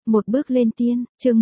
Một bước lên tiên, chương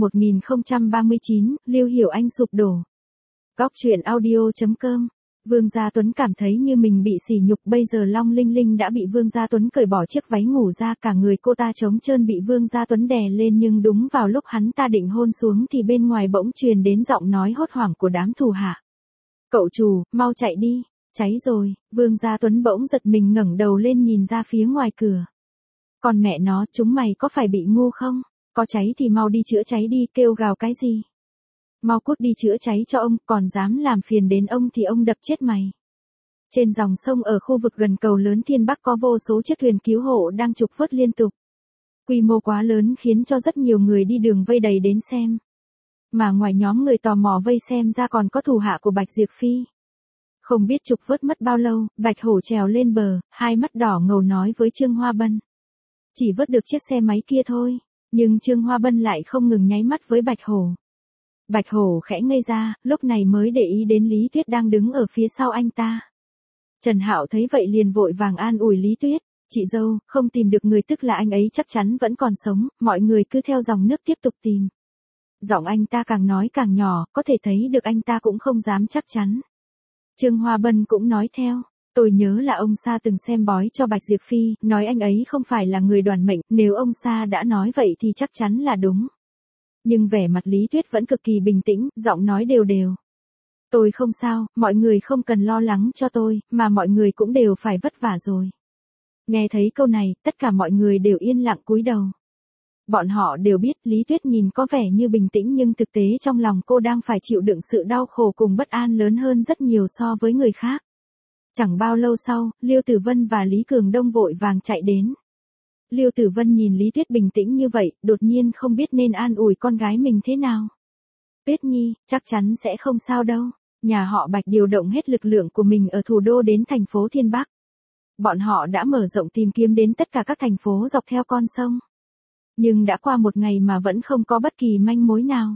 1039, Lưu Hiểu Anh sụp đổ. Góc truyện audio.com. Vương Gia Tuấn cảm thấy như mình bị sỉ nhục, bây giờ Long Linh Linh đã bị Vương Gia Tuấn cởi bỏ chiếc váy ngủ ra, cả người cô ta trống trơn bị Vương Gia Tuấn đè lên, nhưng đúng vào lúc hắn ta định hôn xuống thì bên ngoài bỗng truyền đến giọng nói hốt hoảng của đám thủ hạ. Cậu chủ, mau chạy đi, cháy rồi. Vương Gia Tuấn bỗng giật mình ngẩng đầu lên nhìn ra phía ngoài cửa. Còn mẹ nó, chúng mày có phải bị ngu không? Có cháy thì mau đi chữa cháy đi, kêu gào cái gì? Mau cút đi chữa cháy cho ông, còn dám làm phiền đến ông thì ông đập chết mày. Trên dòng sông ở khu vực gần cầu lớn Thiên Bắc có vô số chiếc thuyền cứu hộ đang trục vớt liên tục. Quy mô quá lớn khiến cho rất nhiều người đi đường vây đầy đến xem. Mà ngoài nhóm người tò mò vây xem ra còn có thủ hạ của Bạch Diệp Phi. Không biết trục vớt mất bao lâu, Bạch Hổ trèo lên bờ, hai mắt đỏ ngầu nói với Trương Hoa Bân. Chỉ vớt được chiếc xe máy kia thôi, nhưng Trương Hoa Bân lại không ngừng nháy mắt với Bạch Hổ. Bạch Hổ khẽ ngây ra, lúc này mới để ý đến Lý Tuyết đang đứng ở phía sau anh ta. Trần Hạo thấy vậy liền vội vàng an ủi Lý Tuyết, chị dâu, không tìm được người tức là anh ấy chắc chắn vẫn còn sống, mọi người cứ theo dòng nước tiếp tục tìm. Giọng anh ta càng nói càng nhỏ, có thể thấy được anh ta cũng không dám chắc chắn. Trương Hoa Bân cũng nói theo. Tôi nhớ là ông Sa từng xem bói cho Bạch Diệp Phi, nói anh ấy không phải là người đoản mệnh, nếu ông Sa đã nói vậy thì chắc chắn là đúng. Nhưng vẻ mặt Lý Tuyết vẫn cực kỳ bình tĩnh, giọng nói đều đều. Tôi không sao, mọi người không cần lo lắng cho tôi, mà mọi người cũng đều phải vất vả rồi. Nghe thấy câu này, tất cả mọi người đều yên lặng cúi đầu. Bọn họ đều biết Lý Tuyết nhìn có vẻ như bình tĩnh nhưng thực tế trong lòng cô đang phải chịu đựng sự đau khổ cùng bất an lớn hơn rất nhiều so với người khác. Chẳng bao lâu sau, Liêu Tử Vân và Lý Cường Đông vội vàng chạy đến. Liêu Tử Vân nhìn Lý Tuyết bình tĩnh như vậy, đột nhiên không biết nên an ủi con gái mình thế nào. Tuyết Nhi, chắc chắn sẽ không sao đâu. Nhà họ Bạch điều động hết lực lượng của mình ở thủ đô đến thành phố Thiên Bắc. Bọn họ đã mở rộng tìm kiếm đến tất cả các thành phố dọc theo con sông. Nhưng đã qua một ngày mà vẫn không có bất kỳ manh mối nào.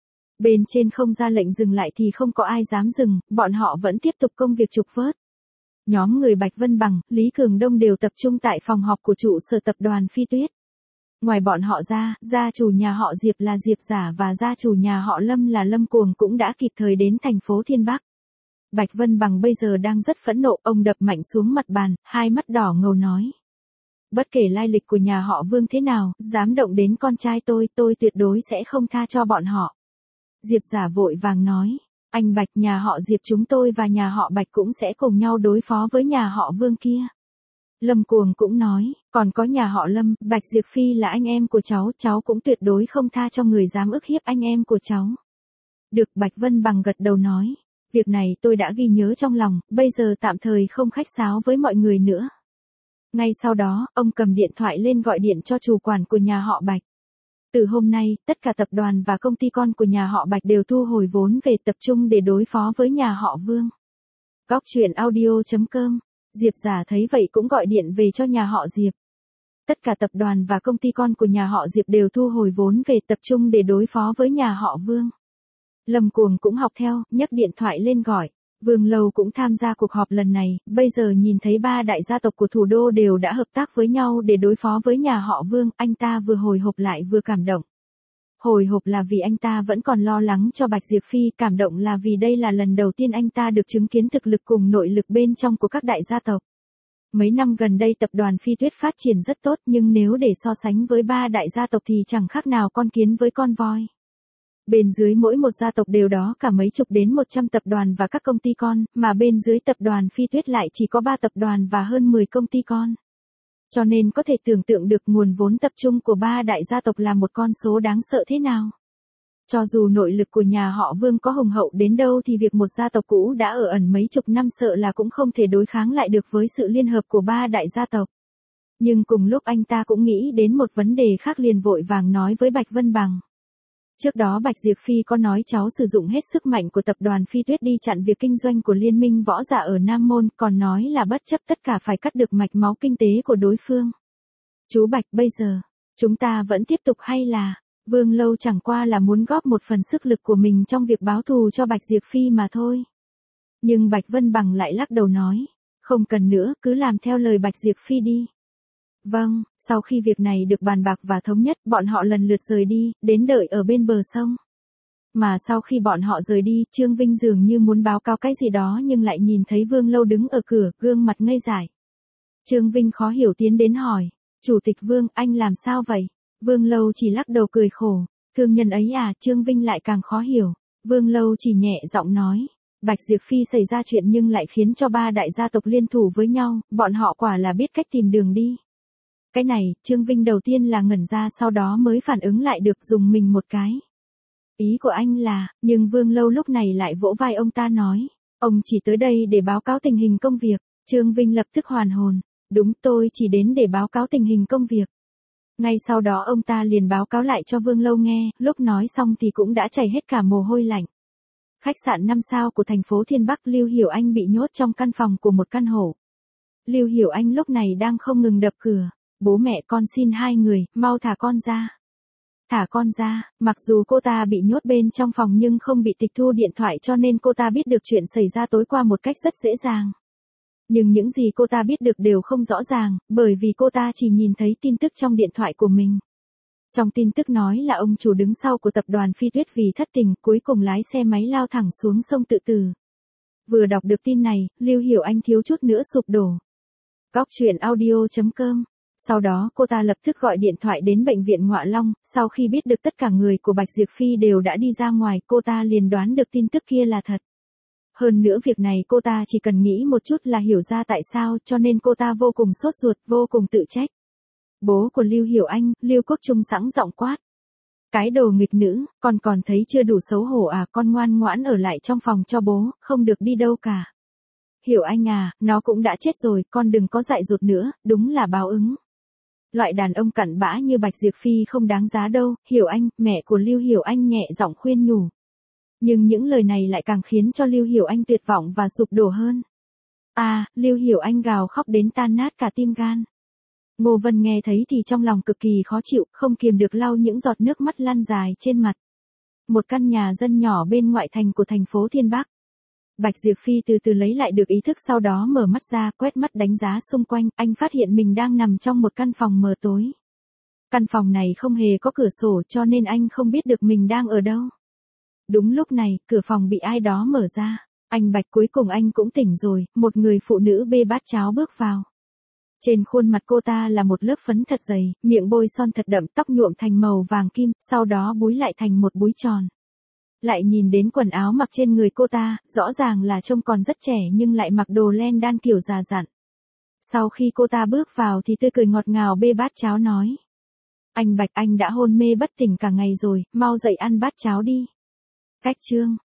Bên trên không ra lệnh dừng lại thì không có ai dám dừng, bọn họ vẫn tiếp tục công việc trục vớt. Nhóm người Bạch Vân Bằng, Lý Cường Đông đều tập trung tại phòng họp của trụ sở tập đoàn Phi Tuyết. Ngoài bọn họ ra, gia chủ nhà họ Diệp là Diệp Giả và gia chủ nhà họ Lâm là Lâm Cuồng cũng đã kịp thời đến thành phố Thiên Bắc. Bạch Vân Bằng bây giờ đang rất phẫn nộ, ông đập mạnh xuống mặt bàn, hai mắt đỏ ngầu nói. Bất kể lai lịch của nhà họ Vương thế nào, dám động đến con trai tôi tuyệt đối sẽ không tha cho bọn họ. Diệp Giả vội vàng nói. Anh Bạch, nhà họ Diệp chúng tôi và nhà họ Bạch cũng sẽ cùng nhau đối phó với nhà họ Vương kia. Lâm Cuồng cũng nói, còn có nhà họ Lâm, Bạch Diệp Phi là anh em của cháu cũng tuyệt đối không tha cho người dám ức hiếp anh em của cháu. Được, Bạch Vân Bằng gật đầu nói, việc này tôi đã ghi nhớ trong lòng, bây giờ tạm thời không khách sáo với mọi người nữa. Ngay sau đó, ông cầm điện thoại lên gọi điện cho chủ quản của nhà họ Bạch. Từ hôm nay, tất cả tập đoàn và công ty con của nhà họ Bạch đều thu hồi vốn về tập trung để đối phó với nhà họ Vương. Góc truyện audio.com. Diệp Giả thấy vậy cũng gọi điện về cho nhà họ Diệp. Tất cả tập đoàn và công ty con của nhà họ Diệp đều thu hồi vốn về tập trung để đối phó với nhà họ Vương. Lâm Cuồng cũng học theo, nhấc điện thoại lên gọi. Vương Lâu cũng tham gia cuộc họp lần này, bây giờ nhìn thấy ba đại gia tộc của thủ đô đều đã hợp tác với nhau để đối phó với nhà họ Vương, anh ta vừa hồi hộp lại vừa cảm động. Hồi hộp là vì anh ta vẫn còn lo lắng cho Bạch Diệp Phi, cảm động là vì đây là lần đầu tiên anh ta được chứng kiến thực lực cùng nội lực bên trong của các đại gia tộc. Mấy năm gần đây tập đoàn Phi Tuyết phát triển rất tốt nhưng nếu để so sánh với ba đại gia tộc thì chẳng khác nào con kiến với con voi. Bên dưới mỗi một gia tộc đều đó cả mấy chục đến 100 tập đoàn và các công ty con, mà bên dưới tập đoàn Phi Tuyết lại chỉ có 3 tập đoàn và hơn 10 công ty con. Cho nên có thể tưởng tượng được nguồn vốn tập trung của ba đại gia tộc là một con số đáng sợ thế nào. Cho dù nội lực của nhà họ Vương có hùng hậu đến đâu thì việc một gia tộc cũ đã ở ẩn mấy chục năm sợ là cũng không thể đối kháng lại được với sự liên hợp của ba đại gia tộc. Nhưng cùng lúc anh ta cũng nghĩ đến một vấn đề khác liền vội vàng nói với Bạch Vân Bằng. Trước đó Bạch Diệp Phi có nói cháu sử dụng hết sức mạnh của tập đoàn Phi Tuyết đi chặn việc kinh doanh của Liên minh võ giả ở Nam Môn, còn nói là bất chấp tất cả phải cắt được mạch máu kinh tế của đối phương. Chú Bạch, bây giờ, chúng ta vẫn tiếp tục hay là, Vương Lâu chẳng qua là muốn góp một phần sức lực của mình trong việc báo thù cho Bạch Diệp Phi mà thôi. Nhưng Bạch Vân Bằng lại lắc đầu nói, không cần nữa, cứ làm theo lời Bạch Diệp Phi đi. Vâng, sau khi việc này được bàn bạc và thống nhất, bọn họ lần lượt rời đi, đến đợi ở bên bờ sông. Mà sau khi bọn họ rời đi, Trương Vinh dường như muốn báo cáo cái gì đó nhưng lại nhìn thấy Vương Lâu đứng ở cửa, gương mặt ngây dại. Trương Vinh khó hiểu tiến đến hỏi, Chủ tịch Vương, anh làm sao vậy? Vương Lâu chỉ lắc đầu cười khổ, thương nhân ấy à, Trương Vinh lại càng khó hiểu. Vương Lâu chỉ nhẹ giọng nói, Bạch Diệp Phi xảy ra chuyện nhưng lại khiến cho ba đại gia tộc liên thủ với nhau, bọn họ quả là biết cách tìm đường đi. Cái này, Trương Vinh đầu tiên là ngẩn ra sau đó mới phản ứng lại được dùng mình một cái. Ý của anh là, nhưng Vương Lâu lúc này lại vỗ vai ông ta nói, ông chỉ tới đây để báo cáo tình hình công việc. Trương Vinh lập tức hoàn hồn, đúng tôi chỉ đến để báo cáo tình hình công việc. Ngay sau đó ông ta liền báo cáo lại cho Vương Lâu nghe, lúc nói xong thì cũng đã chảy hết cả mồ hôi lạnh. Khách sạn 5 sao của thành phố Thiên Bắc Lưu Hiểu Anh bị nhốt trong căn phòng của một căn hộ. Lưu Hiểu Anh lúc này đang không ngừng đập cửa, bố mẹ con xin hai người, mau thả con ra. Thả con ra, mặc dù cô ta bị nhốt bên trong phòng nhưng không bị tịch thu điện thoại cho nên cô ta biết được chuyện xảy ra tối qua một cách rất dễ dàng. Nhưng những gì cô ta biết được đều không rõ ràng, bởi vì cô ta chỉ nhìn thấy tin tức trong điện thoại của mình. Trong tin tức nói là ông chủ đứng sau của tập đoàn Phi Tuyết vì thất tình cuối cùng lái xe máy lao thẳng xuống sông tự tử. Vừa đọc được tin này, Lưu Hiểu Anh thiếu chút nữa sụp đổ. Góc truyện audio.com. Sau đó cô ta lập tức gọi điện thoại đến bệnh viện Ngọa Long, sau khi biết được tất cả người của Bạch Diệp Phi đều đã đi ra ngoài, cô ta liền đoán được tin tức kia là thật. Hơn nữa việc này cô ta chỉ cần nghĩ một chút là hiểu ra tại sao, cho nên cô ta vô cùng sốt ruột, vô cùng tự trách. Bố của Lưu Hiểu Anh, Lưu Quốc Trung sẵn giọng quát. Cái đồ nghịch nữ, con còn thấy chưa đủ xấu hổ à, con ngoan ngoãn ở lại trong phòng cho bố, không được đi đâu cả. Hiểu Anh à, nó cũng đã chết rồi, con đừng có dại dột nữa, đúng là báo ứng. Loại đàn ông cặn bã như Bạch Diệp Phi không đáng giá đâu, Hiểu Anh, mẹ của Lưu Hiểu Anh nhẹ giọng khuyên nhủ. Nhưng những lời này lại càng khiến cho Lưu Hiểu Anh tuyệt vọng và sụp đổ hơn. Lưu Hiểu Anh gào khóc đến tan nát cả tim gan. Ngô Vân nghe thấy thì trong lòng cực kỳ khó chịu, không kiềm được lau những giọt nước mắt lăn dài trên mặt. Một căn nhà dân nhỏ bên ngoại thành của thành phố Thiên Bắc. Bạch Diệp Phi từ từ lấy lại được ý thức sau đó mở mắt ra, quét mắt đánh giá xung quanh, anh phát hiện mình đang nằm trong một căn phòng mờ tối. Căn phòng này không hề có cửa sổ cho nên anh không biết được mình đang ở đâu. Đúng lúc này, cửa phòng bị ai đó mở ra. Anh Bạch cuối cùng anh cũng tỉnh rồi, một người phụ nữ bê bát cháo bước vào. Trên khuôn mặt cô ta là một lớp phấn thật dày, miệng bôi son thật đậm, tóc nhuộm thành màu vàng kim, sau đó búi lại thành một búi tròn. Lại nhìn đến quần áo mặc trên người cô ta, rõ ràng là trông còn rất trẻ nhưng lại mặc đồ len đan kiểu già dặn. Sau khi cô ta bước vào thì tươi cười ngọt ngào bê bát cháo nói. Anh Bạch, anh đã hôn mê bất tỉnh cả ngày rồi, mau dậy ăn bát cháo đi. Cách chương